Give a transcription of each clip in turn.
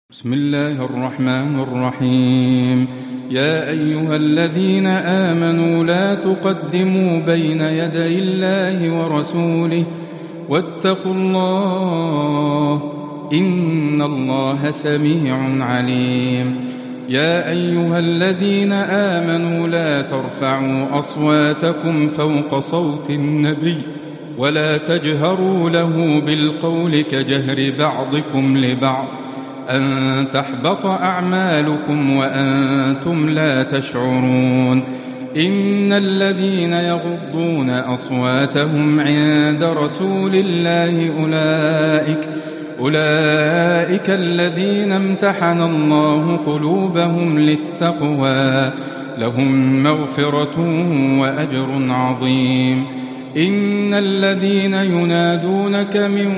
بسم الله الرحمن الرحيم. يا أيها الذين آمنوا لا تقدموا بين يدي الله ورسوله واتقوا الله إن الله سميع عليم. يا أيها الذين آمنوا لا ترفعوا أصواتكم فوق صوت النبي ولا تجهروا له بالقول كجهر بعضكم لبعض أن تحبط أعمالكم وأنتم لا تشعرون. إن الذين يغضون أصواتهم عند رسول الله أولئك الذين امتحن الله قلوبهم للتقوى لهم مغفرة وأجر عظيم. إن الذين ينادونك من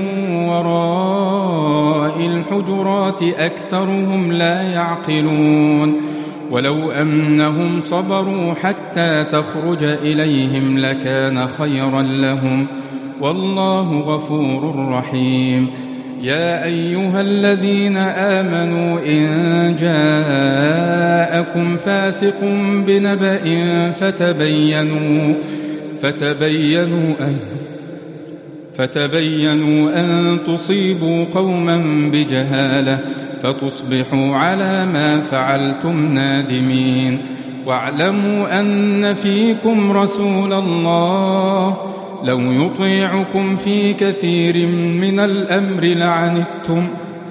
وراء الحجرات أكثرهم لا يعقلون. ولو أنهم صبروا حتى تخرج إليهم لكان خيرا لهم والله غفور رحيم. يا أيها الذين آمنوا إن جاءكم فاسق بنبأ فتبينوا أن تصيبوا قوما بجهالة فتصبحوا على ما فعلتم نادمين. واعلموا أن فيكم رسول الله لو يطيعكم في كثير من الأمر لعنتم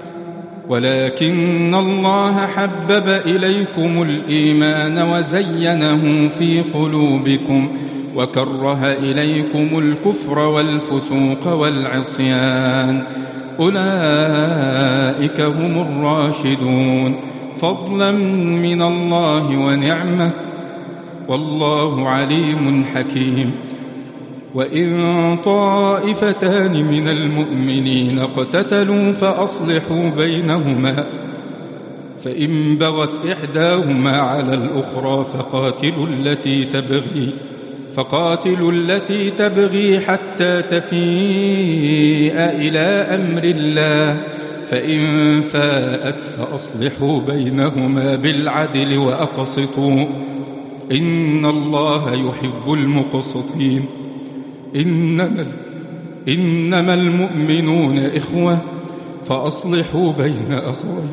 ولكن الله حبب إليكم الإيمان وزينه في قلوبكم وكره إليكم الكفر والفسوق والعصيان أولئك هم الراشدون فضلا من الله ونعمة والله عليم حكيم. وإن طائفتان من المؤمنين اقتتلوا فأصلحوا بينهما فإن بغت إحداهما على الأخرى فقاتلوا التي تبغي حتى تفيء إلى أمر الله فإن فاءت فأصلحوا بينهما بالعدل وأقسطوا إن الله يحب المقسطين. إنما المؤمنون إخوة فأصلحوا بين أخوين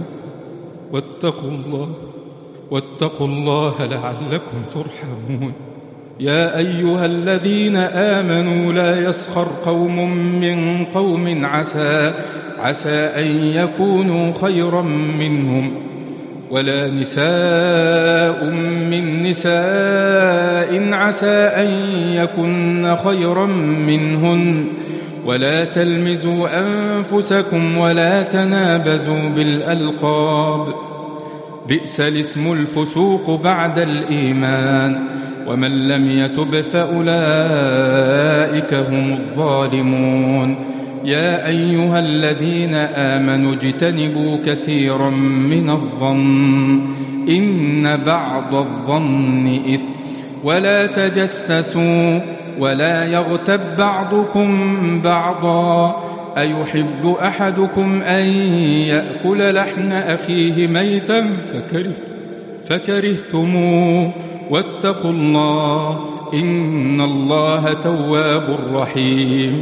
واتقوا الله لعلكم ترحمون. يا أيها الذين آمنوا لا يسخر قوم من قوم عسى أن يكونوا خيرا منهم ولا نساء من نساء عسى أن يكن خيرا منهن ولا تلمزوا أنفسكم ولا تنابزوا بالألقاب بئس الاسم الفسوق بعد الإيمان ومن لم يتب فأولئك هم الظالمون. يا أيها الذين آمنوا اجتنبوا كثيرا من الظن إن بعض الظن إثم ولا تجسسوا ولا يغتب بعضكم بعضا أيحب أحدكم أن يأكل لحم أخيه ميتا فكرهتموه واتقوا الله إن الله تواب رحيم.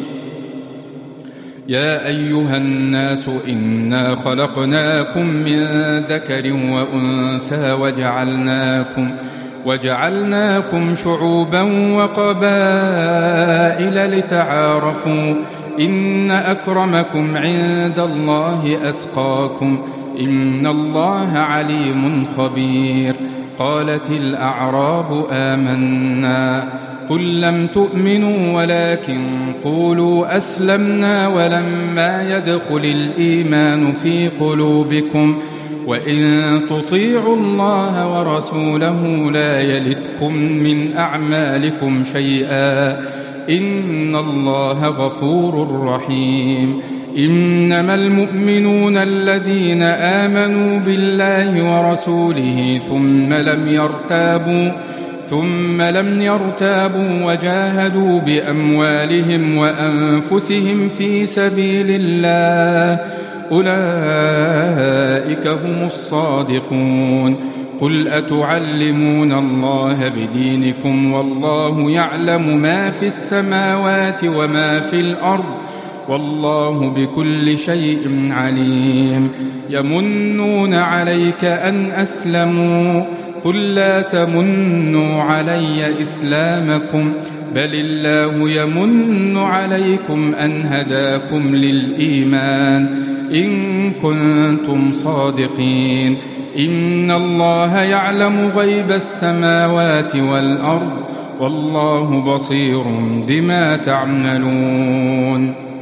يا أيها الناس إنا خلقناكم من ذكر وأنثى وجعلناكم شعوبا وقبائل لتعارفوا إن أكرمكم عند الله أتقاكم إن الله عليم خبير. قالت الأعراب آمنا قل لم تؤمنوا ولكن قولوا أسلمنا ولما يدخل الإيمان في قلوبكم وإن تطيعوا الله ورسوله لا يلتكم من أعمالكم شيئا إن الله غفور رحيم. إنما المؤمنون الذين آمنوا بالله ورسوله ثم لم يرتابوا وجاهدوا بأموالهم وأنفسهم في سبيل الله أولئك هم الصادقون. قل أتعلمون الله بدينكم والله يعلم ما في السماوات وما في الأرض والله بكل شيء عليم. يمنون عليك أن أسلموا قل لا تمنوا علي إسلامكم بل الله يمن عليكم أن هداكم للإيمان إن كنتم صادقين. إن الله يعلم غيب السماوات والأرض والله بصير بما تعملون.